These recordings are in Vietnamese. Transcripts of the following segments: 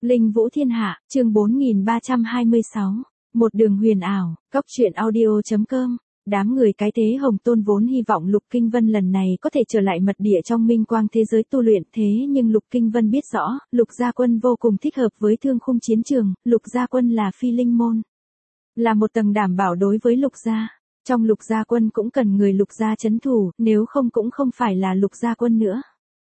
Linh Vũ Thiên Hạ, chương 4326. Một đường huyền ảo, Cóc truyện audio.com. Đám người cái thế Hồng Tôn vốn hy vọng Lục Kinh Vân lần này có thể trở lại mật địa trong minh quang thế giới tu luyện, thế nhưng Lục Kinh Vân biết rõ, Lục Gia Quân vô cùng thích hợp với thương khung chiến trường, Lục Gia Quân là phi linh môn, là một tầng đảm bảo đối với Lục Gia. Trong Lục Gia Quân cũng cần người Lục Gia trấn thủ, nếu không cũng không phải là Lục Gia Quân nữa.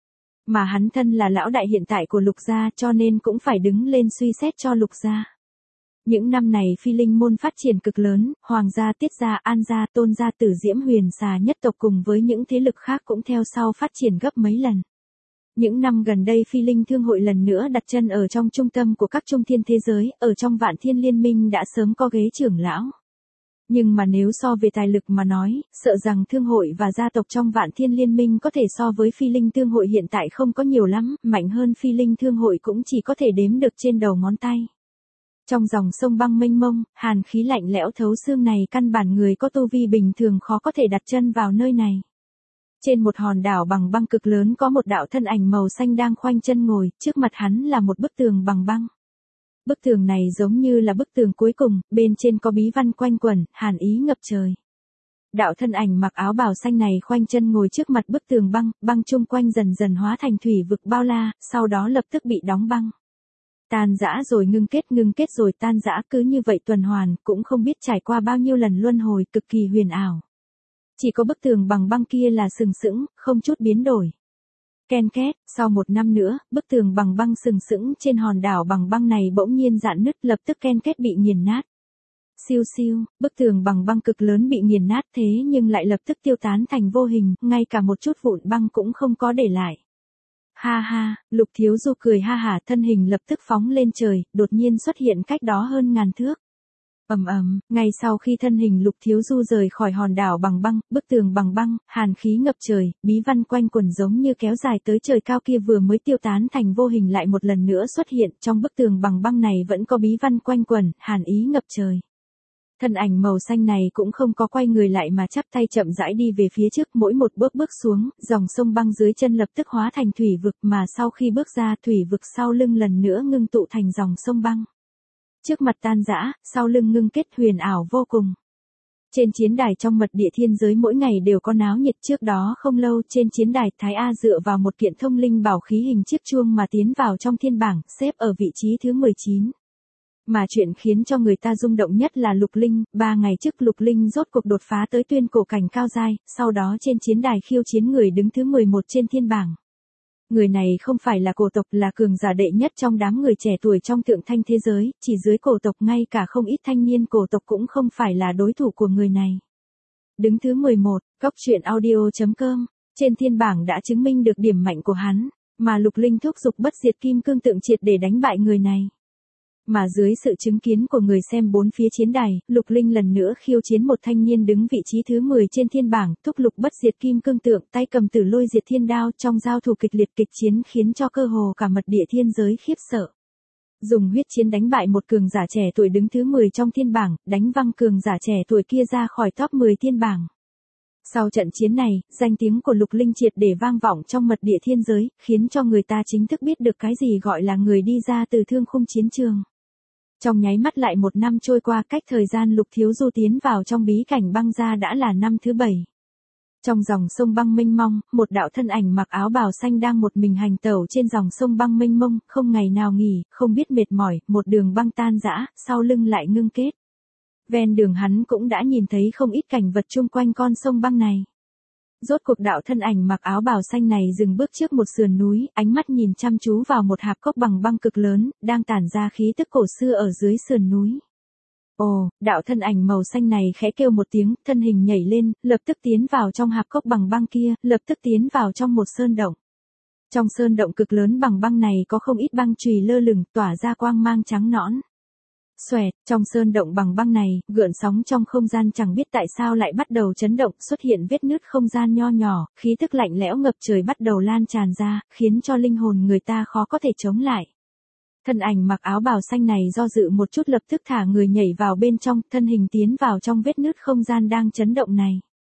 Mà hắn thân là lão đại hiện tại của Lục Gia cho nên cũng phải đứng lên suy xét cho Lục Gia. Những năm này phi linh môn phát triển cực lớn, Hoàng gia, Tiết gia, An gia, Tôn gia, Tử Diễm, Huyền xà nhất tộc cùng với những thế lực khác cũng theo sau phát triển gấp mấy lần. Những năm gần đây phi linh thương hội lần nữa đặt chân ở trong trung tâm của các trung thiên thế giới, ở trong Vạn Thiên Liên Minh đã sớm có ghế trưởng lão. Nhưng mà nếu so về tài lực mà nói, sợ rằng thương hội và gia tộc trong Vạn Thiên Liên Minh có thể so với phi linh thương hội hiện tại không có nhiều lắm, mạnh hơn phi linh thương hội cũng chỉ có thể đếm được trên đầu ngón tay. Trong dòng sông băng mênh mông, hàn khí lạnh lẽo thấu xương này căn bản người có tu vi bình thường khó có thể đặt chân vào nơi này. Trên một hòn đảo bằng băng cực lớn có một đạo thân ảnh màu xanh đang khoanh chân ngồi, trước mặt hắn là một bức tường bằng băng. Bức tường này giống như là bức tường cuối cùng, bên trên có bí văn quanh quẩn, hàn ý ngập trời. Đạo thân ảnh mặc áo bào xanh này khoanh chân ngồi trước mặt bức tường băng, băng chung quanh dần dần hóa thành thủy vực bao la, sau đó lập tức bị đóng băng. Tan rã rồi ngưng kết rồi tan rã, cứ như vậy tuần hoàn, cũng không biết trải qua bao nhiêu lần luân hồi, cực kỳ huyền ảo. Chỉ có bức tường bằng băng kia là sừng sững, không chút biến đổi. Ken két, sau một năm nữa, bức tường bằng băng sừng sững trên hòn đảo bằng băng này bỗng nhiên rạn nứt, lập tức ken két bị nghiền nát. Siêu siêu, bức tường bằng băng cực lớn bị nghiền nát thế nhưng lại lập tức tiêu tán thành vô hình, ngay cả một chút vụn băng cũng không có để lại. Ha ha, Lục Thiếu Du cười ha hả, thân hình lập tức phóng lên trời, đột nhiên xuất hiện cách đó hơn ngàn thước. Ngay sau khi thân hình Lục Thiếu Du rời khỏi hòn đảo bằng băng, bức tường bằng băng, hàn khí ngập trời, bí văn quanh quẩn giống như kéo dài tới trời cao kia vừa mới tiêu tán thành vô hình lại một lần nữa xuất hiện, trong bức tường bằng băng này vẫn có bí văn quanh quẩn, hàn ý ngập trời. Thân ảnh màu xanh này cũng không có quay người lại mà chắp tay chậm rãi đi về phía trước, mỗi một bước xuống, dòng sông băng dưới chân lập tức hóa thành thủy vực, mà sau khi bước ra thủy vực sau lưng lần nữa ngưng tụ thành dòng sông băng. Trước mặt tan rã, sau lưng ngưng kết huyền ảo vô cùng. Trên chiến đài trong mật địa thiên giới mỗi ngày đều có náo nhiệt, trước đó không lâu trên chiến đài Thái A dựa vào một kiện thông linh bảo khí hình chiếc chuông mà tiến vào trong thiên bảng, xếp ở vị trí thứ 19. Mà chuyện khiến cho người ta rung động nhất là Lục Linh, 3 ngày trước Lục Linh rốt cuộc đột phá tới tuyên cổ cảnh cao giai, sau đó trên chiến đài khiêu chiến người đứng thứ 11 trên thiên bảng. Người này không phải là cổ tộc, là cường giả đệ nhất trong đám người trẻ tuổi trong thượng thanh thế giới, chỉ dưới cổ tộc ngay cả không ít thanh niên cổ tộc cũng không phải là đối thủ của người này. Đứng thứ 11, Cóc truyện audio.com, trên thiên bảng đã chứng minh được điểm mạnh của hắn, mà Lục Linh thúc giục bất diệt kim cương tượng triệt để đánh bại người này. Mà dưới sự chứng kiến của người xem bốn phía chiến đài, Lục Linh lần nữa khiêu chiến một thanh niên đứng vị trí thứ 10 trên thiên bảng, thúc lục bất diệt kim cương tượng, tay cầm tử lôi diệt thiên đao, trong giao thủ kịch liệt kịch chiến khiến cho cơ hồ cả mật địa thiên giới khiếp sợ. Dùng huyết chiến đánh bại một cường giả trẻ tuổi đứng thứ 10 trong thiên bảng, đánh văng cường giả trẻ tuổi kia ra khỏi top 10 thiên bảng. Sau trận chiến này, danh tiếng của Lục Linh triệt để vang vọng trong mật địa thiên giới, khiến cho người ta chính thức biết được cái gì gọi là người đi ra từ thương khung chiến trường. Trong nháy mắt lại một năm trôi qua, cách thời gian Lục Thiếu Du tiến vào trong bí cảnh băng gia đã là năm thứ 7. Trong dòng sông băng mênh mông, một đạo thân ảnh mặc áo bào xanh đang một mình hành tẩu trên dòng sông băng mênh mông, không ngày nào nghỉ, không biết mệt mỏi, một đường băng tan rã, sau lưng lại ngưng kết. Ven đường hắn cũng đã nhìn thấy không ít cảnh vật chung quanh con sông băng này. Rốt cuộc đạo thân ảnh mặc áo bào xanh này dừng bước trước một sườn núi, ánh mắt nhìn chăm chú vào một hạp cốc bằng băng cực lớn, đang tản ra khí tức cổ xưa ở dưới sườn núi. Ồ, đạo thân ảnh màu xanh này khẽ kêu một tiếng, thân hình nhảy lên, lập tức tiến vào trong hạp cốc bằng băng kia, lập tức tiến vào trong một sơn động. Trong sơn động cực lớn bằng băng này có không ít băng chùy lơ lửng, tỏa ra quang mang trắng nõn. Xoẹt, trong sơn động bằng băng này, gợn sóng trong không gian chẳng biết tại sao lại bắt đầu chấn động, xuất hiện vết nứt không gian nho nhỏ, khí tức lạnh lẽo ngập trời bắt đầu lan tràn ra, khiến cho linh hồn người ta khó có thể chống lại. Thân ảnh mặc áo bào xanh này do dự một chút lập tức thả người nhảy vào bên trong, thân hình tiến vào trong vết nứt không gian đang chấn động này.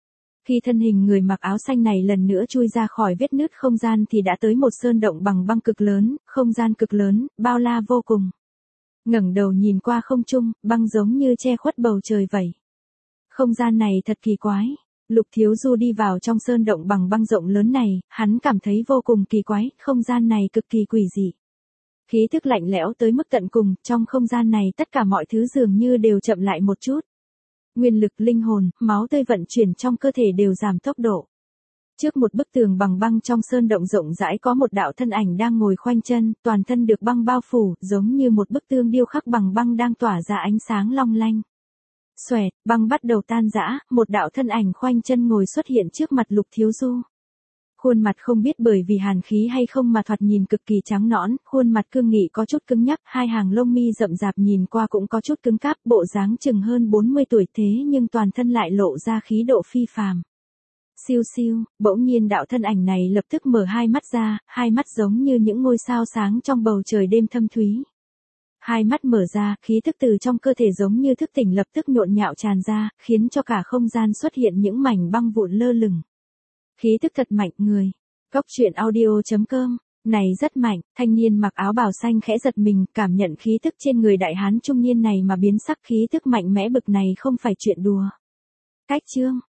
Khi thân hình người mặc áo xanh này lần nữa chui ra khỏi vết nứt không gian thì đã tới một sơn động bằng băng cực lớn, không gian cực lớn, bao la vô cùng. Ngẩng đầu nhìn qua không trung, băng giống như che khuất bầu trời vậy. Không gian này thật kỳ quái. Lục Thiếu Du đi vào trong sơn động bằng băng rộng lớn này, hắn cảm thấy vô cùng kỳ quái, không gian này cực kỳ quỷ dị. Khí thức lạnh lẽo tới mức tận cùng, trong không gian này tất cả mọi thứ dường như đều chậm lại một chút. Nguyên lực linh hồn, máu tươi vận chuyển trong cơ thể đều giảm tốc độ. Trước một bức tường bằng băng trong sơn động rộng rãi có một đạo thân ảnh đang ngồi khoanh chân, toàn thân được băng bao phủ, giống như một bức tường điêu khắc bằng băng đang tỏa ra ánh sáng long lanh. Xoẹt, băng bắt đầu tan rã, một đạo thân ảnh khoanh chân ngồi xuất hiện trước mặt Lục Thiếu Du. Khuôn mặt không biết bởi vì hàn khí hay không mà thoạt nhìn cực kỳ trắng nõn, khuôn mặt cương nghị có chút cứng nhắc, hai hàng lông mi rậm rạp nhìn qua cũng có chút cứng cáp, bộ dáng chừng hơn 40 tuổi thế nhưng toàn thân lại lộ ra khí độ phi phàm. Siêu siêu, bỗng nhiên đạo thân ảnh này lập tức mở hai mắt ra, hai mắt giống như những ngôi sao sáng trong bầu trời đêm thâm thúy. Hai mắt mở ra, khí thức từ trong cơ thể giống như thức tỉnh lập tức nhộn nhạo tràn ra, khiến cho cả không gian xuất hiện những mảnh băng vụn lơ lửng. Khí thức thật mạnh người. Cốc truyện audio.com. Này rất mạnh, thanh niên mặc áo bào xanh khẽ giật mình, cảm nhận khí thức trên người đại hán trung niên này mà biến sắc, khí thức mạnh mẽ bực này không phải chuyện đùa. Cách chương.